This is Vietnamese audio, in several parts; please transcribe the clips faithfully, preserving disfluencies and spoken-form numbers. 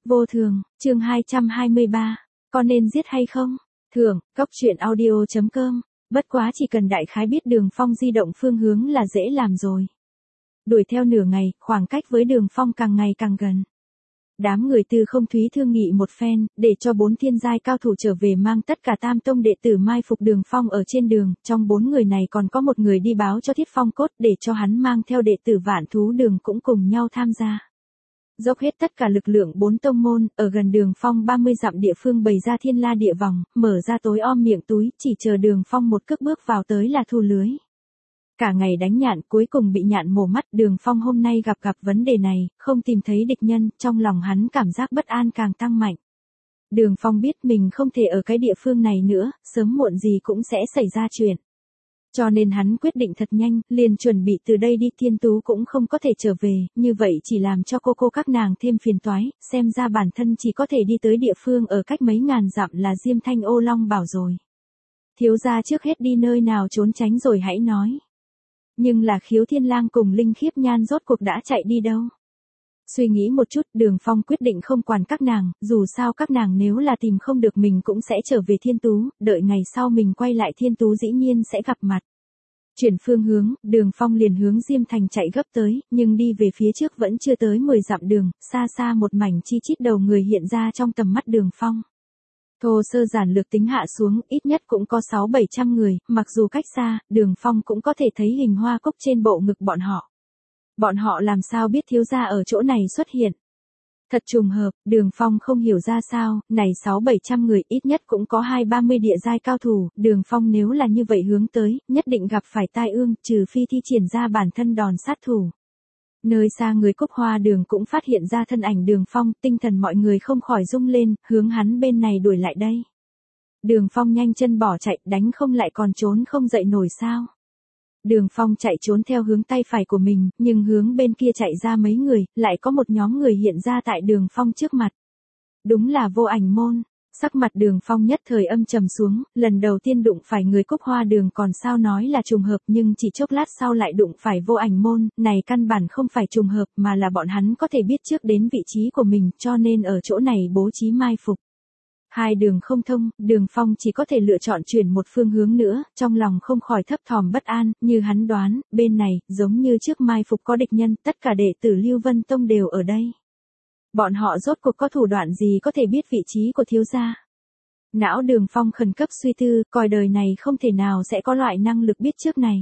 Vô thường, chương hai trăm hai mươi ba, có nên giết hay không? Thưởng, cốc truyện audio chấm com, bất quá chỉ cần đại khái biết Đường Phong di động phương hướng là dễ làm rồi. Đuổi theo nửa ngày, khoảng cách với Đường Phong càng ngày càng gần. Đám người Tư Không Thúy thương nghị một phen, để cho bốn thiên giai cao thủ trở về mang tất cả tam tông đệ tử mai phục Đường Phong ở trên đường, trong bốn người này còn có một người đi báo cho Thiết Phong Cốt để cho hắn mang theo đệ tử Vạn Thú Đường cũng cùng nhau tham gia. Dốc hết tất cả lực lượng bốn tông môn, ở gần Đường Phong ba mươi dặm địa phương bày ra thiên la địa vòng, mở ra tối om miệng túi, chỉ chờ Đường Phong một cước bước vào tới là thu lưới. Cả ngày đánh nhạn cuối cùng bị nhạn mổ mắt. Đường Phong hôm nay gặp gặp vấn đề này, không tìm thấy địch nhân, trong lòng hắn cảm giác bất an càng tăng mạnh. Đường Phong biết mình không thể ở cái địa phương này nữa, sớm muộn gì cũng sẽ xảy ra chuyện. Cho nên hắn quyết định thật nhanh, liền chuẩn bị từ đây đi. Thiên Tú cũng không có thể trở về, như vậy chỉ làm cho cô cô các nàng thêm phiền toái, xem ra bản thân chỉ có thể đi tới địa phương ở cách mấy ngàn dặm là Diêm Thanh Ô Long bảo rồi. Thiếu gia trước hết đi nơi nào trốn tránh rồi hãy nói. Nhưng là Khiếu Thiên Lang cùng Linh Khiếp Nhan rốt cuộc đã chạy đi đâu? Suy nghĩ một chút, Đường Phong quyết định không quản các nàng, dù sao các nàng nếu là tìm không được mình cũng sẽ trở về Thiên Tú, đợi ngày sau mình quay lại Thiên Tú dĩ nhiên sẽ gặp mặt. Chuyển phương hướng, Đường Phong liền hướng Diêm Thành chạy gấp tới, nhưng đi về phía trước vẫn chưa tới mười dặm đường, xa xa một mảnh chi chít đầu người hiện ra trong tầm mắt Đường Phong. Thô sơ giản lược tính hạ xuống, ít nhất cũng có sáu bảy trăm người, mặc dù cách xa, Đường Phong cũng có thể thấy hình hoa cúc trên bộ ngực bọn họ. Bọn họ làm sao biết thiếu gia ở chỗ này xuất hiện? Thật trùng hợp, Đường Phong không hiểu ra sao, này sáu bảy trăm người ít nhất cũng có hai ba mươi địa giai cao thủ, Đường Phong nếu là như vậy hướng tới, nhất định gặp phải tai ương, trừ phi thi triển ra bản thân đòn sát thủ. Nơi xa người Cúc Hoa Đường cũng phát hiện ra thân ảnh Đường Phong, tinh thần mọi người không khỏi rung lên, hướng hắn bên này đuổi lại đây. Đường Phong nhanh chân bỏ chạy, đánh không lại còn trốn không dậy nổi sao. Đường Phong chạy trốn theo hướng tay phải của mình, nhưng hướng bên kia chạy ra mấy người, lại có một nhóm người hiện ra tại Đường Phong trước mặt. Đúng là Vô Ảnh môn. Sắc mặt Đường Phong nhất thời âm trầm xuống, lần đầu tiên đụng phải người Cúc Hoa Đường còn sao nói là trùng hợp, nhưng chỉ chốc lát sau lại đụng phải Vô Ảnh môn, này căn bản không phải trùng hợp mà là bọn hắn có thể biết trước đến vị trí của mình, cho nên ở chỗ này bố trí mai phục. Hai đường không thông, Đường Phong chỉ có thể lựa chọn chuyển một phương hướng nữa, trong lòng không khỏi thấp thỏm bất an, như hắn đoán, bên này, giống như trước mai phục có địch nhân, tất cả đệ tử Lưu Vân Tông đều ở đây. Bọn họ rốt cuộc có thủ đoạn gì có thể biết vị trí của thiếu gia? Não Đường Phong khẩn cấp suy tư, coi đời này không thể nào sẽ có loại năng lực biết trước này.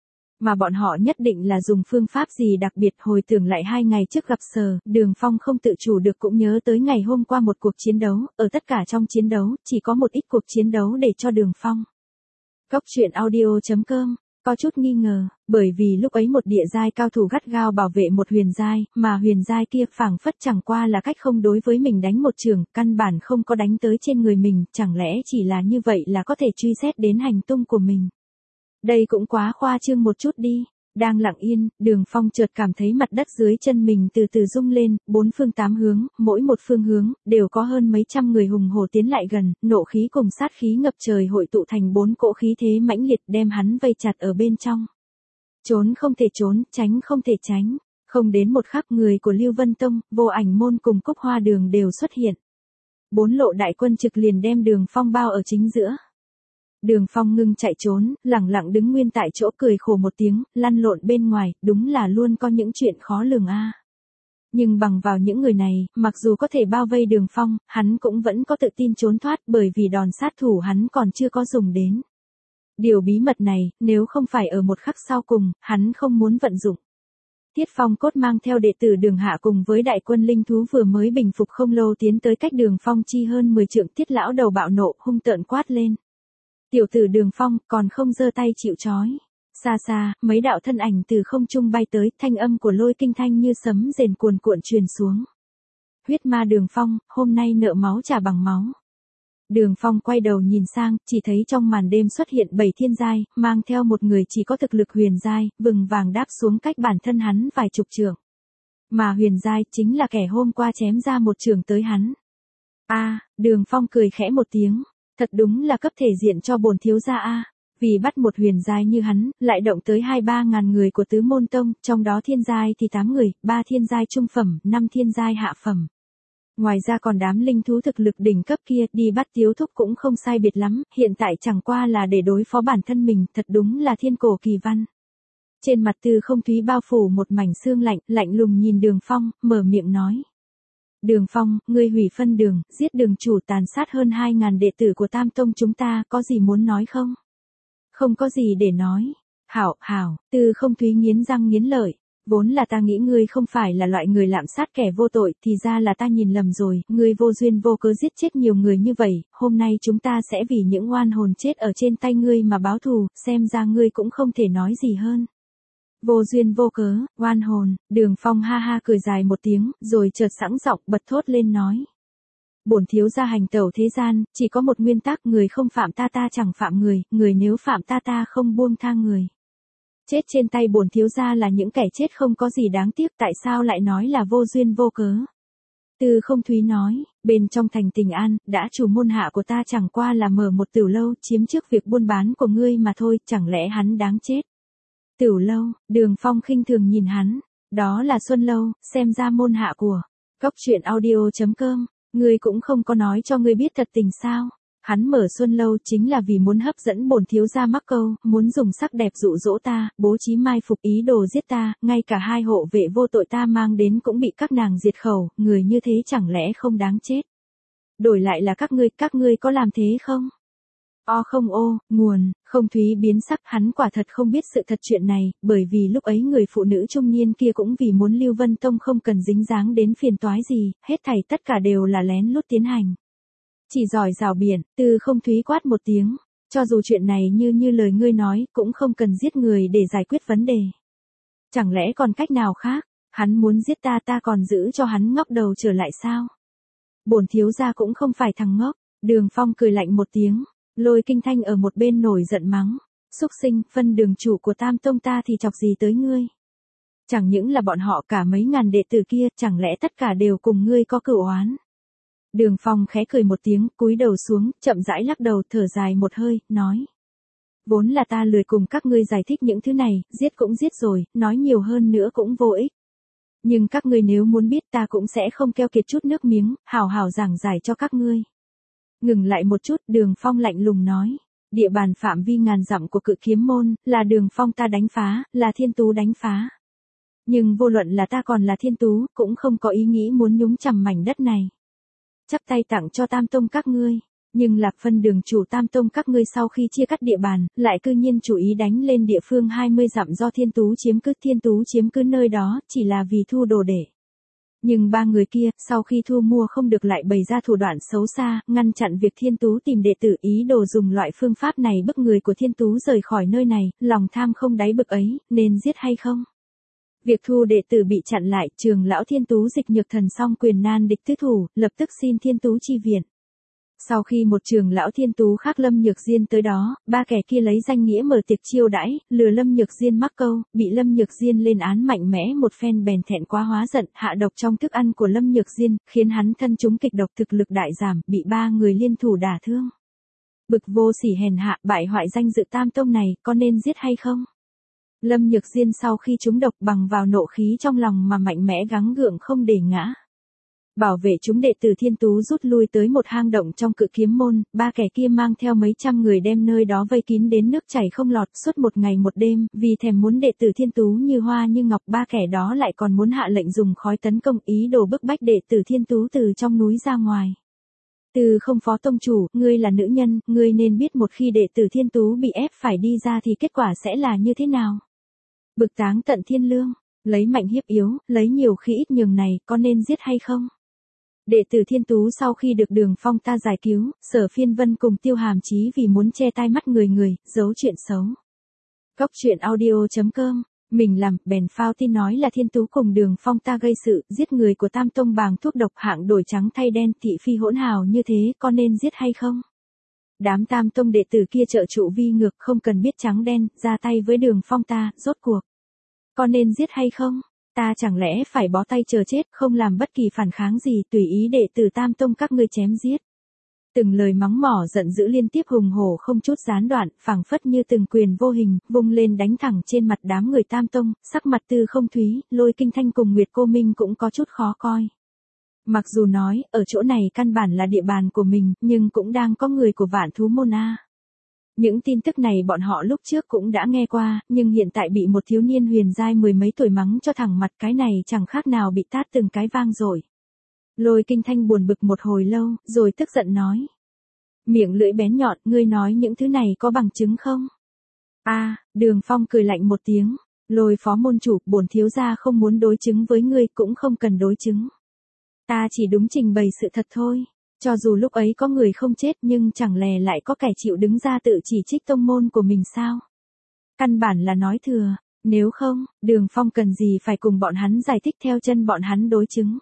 Mà bọn họ nhất định là dùng phương pháp gì đặc biệt. Hồi tưởng lại hai ngày trước gặp Sở, Đường Phong không tự chủ được cũng nhớ tới ngày hôm qua một cuộc chiến đấu, ở tất cả trong chiến đấu, chỉ có một ít cuộc chiến đấu để cho Đường Phong. Cốc truyện audio chấm com có chút nghi ngờ, bởi vì lúc ấy một địa giai cao thủ gắt gao bảo vệ một huyền giai, mà huyền giai kia phảng phất chẳng qua là cách không đối với mình đánh một trường, căn bản không có đánh tới trên người mình, chẳng lẽ chỉ là như vậy là có thể truy xét đến hành tung của mình. Đây cũng quá khoa trương một chút đi. Đang lặng yên, Đường Phong chợt cảm thấy mặt đất dưới chân mình từ từ rung lên, bốn phương tám hướng, mỗi một phương hướng, đều có hơn mấy trăm người hùng hổ tiến lại gần, nộ khí cùng sát khí ngập trời hội tụ thành bốn cỗ khí thế mãnh liệt đem hắn vây chặt ở bên trong. Trốn không thể trốn, tránh không thể tránh. Không đến một khắc người của Lưu Vân Tông, Vô Ảnh môn cùng Cúc Hoa Đường đều xuất hiện. Bốn lộ đại quân trực liền đem Đường Phong bao ở chính giữa. Đường Phong ngưng chạy trốn, lẳng lặng đứng nguyên tại chỗ cười khổ một tiếng, lăn lộn bên ngoài, đúng là luôn có những chuyện khó lường a. Nhưng bằng vào những người này, mặc dù có thể bao vây Đường Phong, hắn cũng vẫn có tự tin trốn thoát bởi vì đòn sát thủ hắn còn chưa có dùng đến. Điều bí mật này, nếu không phải ở một khắc sau cùng, hắn không muốn vận dụng. Thiết Phong Cốt mang theo đệ tử Đường Hạ cùng với đại quân linh thú vừa mới bình phục không lâu tiến tới cách Đường Phong chi hơn mười trượng. Thiết lão đầu bạo nộ, hung tợn quát lên. Tiểu tử Đường Phong còn không giơ tay chịu trói. Xa xa, mấy đạo thân ảnh từ không trung bay tới, thanh âm của Lôi Kinh Thanh như sấm rền cuồn cuộn truyền xuống. Huyết ma Đường Phong, hôm nay nợ máu trả bằng máu. Đường Phong quay đầu nhìn sang, chỉ thấy trong màn đêm xuất hiện bảy thiên giai, mang theo một người chỉ có thực lực huyền giai, vừng vàng đáp xuống cách bản thân hắn vài chục trượng. Mà huyền giai chính là kẻ hôm qua chém ra một trường tới hắn. A, à, Đường Phong cười khẽ một tiếng. Thật đúng là cấp thể diện cho bổn thiếu gia a, vì bắt một huyền giai như hắn, lại động tới hai ba ngàn người của tứ môn tông, trong đó thiên giai thì tám người, ba thiên giai trung phẩm, năm thiên giai hạ phẩm. Ngoài ra còn đám linh thú thực lực đỉnh cấp kia đi bắt Tiếu Thúc cũng không sai biệt lắm, hiện tại chẳng qua là để đối phó bản thân mình, thật đúng là thiên cổ kỳ văn. Trên mặt Tư Không Thúy bao phủ một mảnh sương lạnh, lạnh lùng nhìn Đường Phong, mở miệng nói. Đường Phong, ngươi hủy phân đường, giết đường chủ, tàn sát hơn hai ngàn đệ tử của Tam Tông chúng ta, có gì muốn nói không? Không có gì để nói. Hảo, hảo, Tư Không Thúy nghiến răng nghiến lợi. Vốn là ta nghĩ ngươi không phải là loại người lạm sát kẻ vô tội, thì ra là ta nhìn lầm rồi, ngươi vô duyên vô cớ giết chết nhiều người như vậy, hôm nay chúng ta sẽ vì những oan hồn chết ở trên tay ngươi mà báo thù, xem ra ngươi cũng không thể nói gì hơn. Vô duyên vô cớ, oan hồn, Đường Phong ha ha cười dài một tiếng, rồi chợt sẵn giọng bật thốt lên nói. Bổn thiếu gia hành tẩu thế gian, chỉ có một nguyên tắc, người không phạm ta ta chẳng phạm người, người nếu phạm ta ta không buông tha người. Chết trên tay bổn thiếu gia là những kẻ chết không có gì đáng tiếc, tại sao lại nói là vô duyên vô cớ? Tư Không Thúy nói, bên trong thành Tình An, đã chủ môn hạ của ta chẳng qua là mở một tửu lâu, chiếm trước việc buôn bán của ngươi mà thôi, chẳng lẽ hắn đáng chết? Tửu lâu, Đường Phong khinh thường nhìn hắn, đó là Xuân Lâu, xem ra môn hạ của Cốc Truyện Audio chấm com, ngươi cũng không có nói cho ngươi biết thật tình sao? Hắn mở Xuân Lâu chính là vì muốn hấp dẫn bổn thiếu gia mắc câu, muốn dùng sắc đẹp dụ dỗ ta, bố trí mai phục ý đồ giết ta, ngay cả hai hộ vệ vô tội ta mang đến cũng bị các nàng diệt khẩu, người như thế chẳng lẽ không đáng chết? Đổi lại là các ngươi, các ngươi có làm thế không? O không ô, nguồn, Không Thúy biến sắc, hắn quả thật không biết sự thật chuyện này, bởi vì lúc ấy người phụ nữ trung niên kia cũng vì muốn Lưu Vân Tông không cần dính dáng đến phiền toái gì, hết thảy tất cả đều là lén lút tiến hành. Chỉ giỏi rào biển, Tư Không Thúy quát một tiếng, cho dù chuyện này như như lời ngươi nói, cũng không cần giết người để giải quyết vấn đề. Chẳng lẽ còn cách nào khác, hắn muốn giết ta ta còn giữ cho hắn ngóc đầu trở lại sao? Bổn thiếu gia cũng không phải thằng ngốc, Đường Phong cười lạnh một tiếng, Lôi Kinh Thanh ở một bên nổi giận mắng, xúc sinh, phân đường chủ của Tam Tông ta thì chọc gì tới ngươi? Chẳng những là bọn họ cả mấy ngàn đệ tử kia, chẳng lẽ tất cả đều cùng ngươi có cửu oán? Đường Phong khẽ cười một tiếng, cúi đầu xuống, chậm rãi lắc đầu, thở dài một hơi, nói. Vốn là ta lười cùng các ngươi giải thích những thứ này, giết cũng giết rồi, nói nhiều hơn nữa cũng vô ích. Nhưng các ngươi nếu muốn biết ta cũng sẽ không keo kiệt chút nước miếng, hào hào giảng giải cho các ngươi. Ngừng lại một chút, Đường Phong lạnh lùng nói. Địa bàn phạm vi ngàn dặm của Cự Kiếm Môn, là Đường Phong ta đánh phá, là Thiên Tú đánh phá. Nhưng vô luận là ta còn là Thiên Tú, cũng không có ý nghĩ muốn nhúng chằm mảnh đất này. Chắp tay tặng cho Tam Tông các ngươi, nhưng Lạc phân đường chủ Tam Tông các ngươi sau khi chia cắt địa bàn, lại cư nhiên chủ ý đánh lên địa phương hai mươi dặm do Thiên Tú chiếm cứ, Thiên Tú chiếm cứ nơi đó, chỉ là vì thu đồ để. Nhưng ba người kia, sau khi thu mua không được lại bày ra thủ đoạn xấu xa, ngăn chặn việc Thiên Tú tìm đệ tử, ý đồ dùng loại phương pháp này bức người của Thiên Tú rời khỏi nơi này, lòng tham không đáy bực ấy, nên giết hay không? Việc thu đệ tử bị chặn lại, Trường lão Thiên Tú dịch nhược thần song quyền nan địch tứ thủ, lập tức xin Thiên Tú chi viện. Sau khi một Trường lão Thiên Tú khác Lâm Nhược Diên tới đó, ba kẻ kia lấy danh nghĩa mở tiệc chiêu đãi, lừa Lâm Nhược Diên mắc câu, bị Lâm Nhược Diên lên án mạnh mẽ một phen bèn thẹn quá hóa giận, hạ độc trong thức ăn của Lâm Nhược Diên, khiến hắn thân chúng kịch độc, thực lực đại giảm, bị ba người liên thủ đả thương. Bực vô sỉ hèn hạ, bại hoại danh dự Tam Tông này, có nên giết hay không? Lâm Nhược Diên sau khi trúng độc bằng vào nộ khí trong lòng mà mạnh mẽ gắng gượng không để ngã. Bảo vệ chúng đệ tử Thiên Tú rút lui tới một hang động trong Cự Kiếm Môn, ba kẻ kia mang theo mấy trăm người đem nơi đó vây kín đến nước chảy không lọt suốt một ngày một đêm, vì thèm muốn đệ tử Thiên Tú như hoa như ngọc, ba kẻ đó lại còn muốn hạ lệnh dùng khói tấn công, ý đồ bức bách đệ tử Thiên Tú từ trong núi ra ngoài. Từ không phó tông chủ, ngươi là nữ nhân, ngươi nên biết một khi đệ tử Thiên Tú bị ép phải đi ra thì kết quả sẽ là như thế nào. Bực táng tận thiên lương, lấy mạnh hiếp yếu, lấy nhiều khi ít nhường này, có nên giết hay không? Đệ tử Thiên Tú sau khi được Đường Phong ta giải cứu, Sở Phiên Vân cùng Tiêu Hàm Chí vì muốn che tai mắt người người, giấu chuyện xấu. Cốc Truyện Audio chấm com, mình làm, bèn phao tin nói là Thiên Tú cùng Đường Phong ta gây sự, giết người của Tam Tông bằng thuốc độc, hạng đổi trắng thay đen, thị phi hỗn hào như thế, có nên giết hay không? Đám Tam Tông đệ tử kia trợ trụ vi ngược, không cần biết trắng đen, ra tay với Đường Phong ta, rốt cuộc. Có nên giết hay không? Ta chẳng lẽ phải bó tay chờ chết, không làm bất kỳ phản kháng gì, tùy ý đệ tử Tam Tông các ngươi chém giết. Từng lời mắng mỏ giận dữ liên tiếp hùng hổ không chút gián đoạn, phảng phất như từng quyền vô hình, vung lên đánh thẳng trên mặt đám người Tam Tông, sắc mặt Tư Không Thúy, Lôi Kinh Thanh cùng Nguyệt Cô Minh cũng có chút khó coi. Mặc dù nói, ở chỗ này căn bản là địa bàn của mình, nhưng cũng đang có người của Vạn Thú Môn a. Những tin tức này bọn họ lúc trước cũng đã nghe qua, nhưng hiện tại bị một thiếu niên huyền giai mười mấy tuổi mắng cho thẳng mặt, cái này chẳng khác nào bị tát từng cái vang rồi. Lôi Kinh Thanh buồn bực một hồi lâu, rồi tức giận nói. Miệng lưỡi bén nhọn, ngươi nói những thứ này có bằng chứng không? A, Đường Phong cười lạnh một tiếng. Lôi phó môn chủ, bổn thiếu gia không muốn đối chứng với ngươi, cũng không cần đối chứng. Ta chỉ đúng trình bày sự thật thôi. Cho dù lúc ấy có người không chết nhưng chẳng lẽ lại có kẻ chịu đứng ra tự chỉ trích tông môn của mình sao? Căn bản là nói thừa, nếu không, Đường Phong cần gì phải cùng bọn hắn giải thích theo chân bọn hắn đối chứng.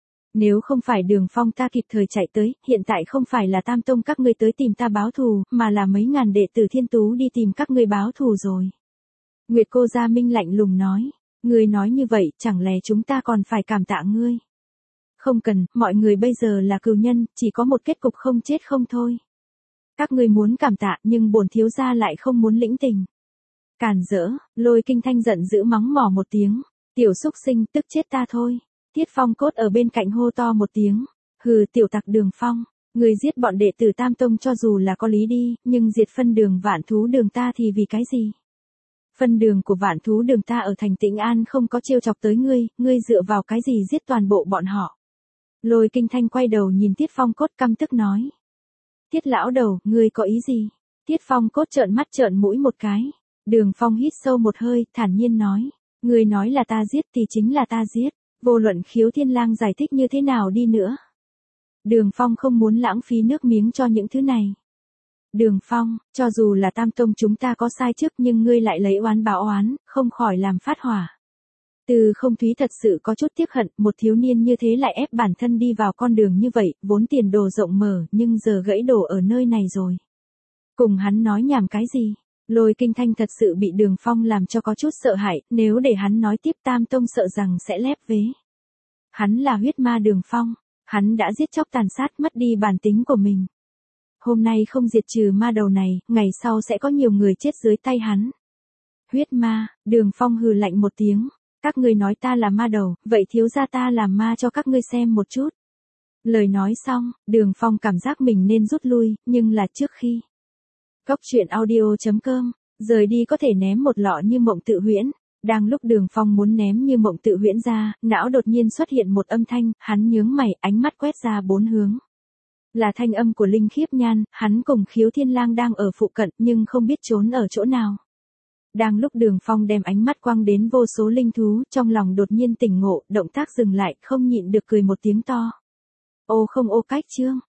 Nếu không phải Đường Phong ta kịp thời chạy tới, hiện tại không phải là Tam Tông các ngươi tới tìm ta báo thù, mà là mấy ngàn đệ tử Thiên Tú đi tìm các ngươi báo thù rồi. Nguyệt Cô Gia Minh lạnh lùng nói, ngươi nói như vậy, chẳng lẽ chúng ta còn phải cảm tạ ngươi? Không cần, mọi người bây giờ là cừu nhân, chỉ có một kết cục không chết không thôi. Các ngươi muốn cảm tạ nhưng bổn thiếu gia lại không muốn lĩnh tình. Càn rỡ, Lôi Kinh Thanh giận dữ mắng mỏ một tiếng, tiểu xúc sinh, tức chết ta thôi. Tiết Phong Cốt ở bên cạnh hô to một tiếng, hừ, tiểu tặc Đường Phong, người giết bọn đệ tử Tam Tông cho dù là có lý đi, nhưng diệt phân đường Vạn Thú Đường ta thì vì cái gì? Phân đường của Vạn Thú Đường ta ở thành Tĩnh An không có trêu chọc tới ngươi, ngươi dựa vào cái gì giết toàn bộ bọn họ? Lôi Kinh Thanh quay đầu nhìn Tiết Phong Cốt căm tức nói. Tiết lão đầu, ngươi có ý gì? Tiết Phong Cốt trợn mắt trợn mũi một cái. Đường Phong hít sâu một hơi, thản nhiên nói. Ngươi nói là ta giết thì chính là ta giết. Vô luận Khiếu Thiên Lang giải thích như thế nào đi nữa. Đường Phong không muốn lãng phí nước miếng cho những thứ này. Đường Phong, cho dù là Tam Tông chúng ta có sai trước nhưng ngươi lại lấy oán báo oán, không khỏi làm phát hỏa. Từ Không Thúy thật sự có chút tiếc hận, một thiếu niên như thế lại ép bản thân đi vào con đường như vậy, vốn tiền đồ rộng mở, nhưng giờ gãy đổ ở nơi này rồi. Cùng hắn nói nhảm cái gì? Lôi Kinh Thanh thật sự bị Đường Phong làm cho có chút sợ hãi, nếu để hắn nói tiếp Tam Tông sợ rằng sẽ lép vế. Hắn là huyết ma Đường Phong, hắn đã giết chóc tàn sát mất đi bản tính của mình. Hôm nay không diệt trừ ma đầu này, ngày sau sẽ có nhiều người chết dưới tay hắn. Huyết ma, Đường Phong hừ lạnh một tiếng. Các ngươi nói ta là ma đầu, vậy thiếu gia ta làm ma cho các ngươi xem một chút. Lời nói xong, Đường Phong cảm giác mình nên rút lui, nhưng là trước khi. Cốc truyện audio chấm com, rời đi có thể ném một lọ như mộng tự huyễn. Đang lúc Đường Phong muốn ném như mộng tự huyễn ra, não đột nhiên xuất hiện một âm thanh, hắn nhướng mày, ánh mắt quét ra bốn hướng. Là thanh âm của Linh Khiếp Nhan, hắn cùng Khiếu Thiên Lang đang ở phụ cận nhưng không biết trốn ở chỗ nào. Đang lúc Đường Phong đem ánh mắt quăng đến vô số linh thú, trong lòng đột nhiên tỉnh ngộ, động tác dừng lại, không nhịn được cười một tiếng to. Ô không ô cách chương.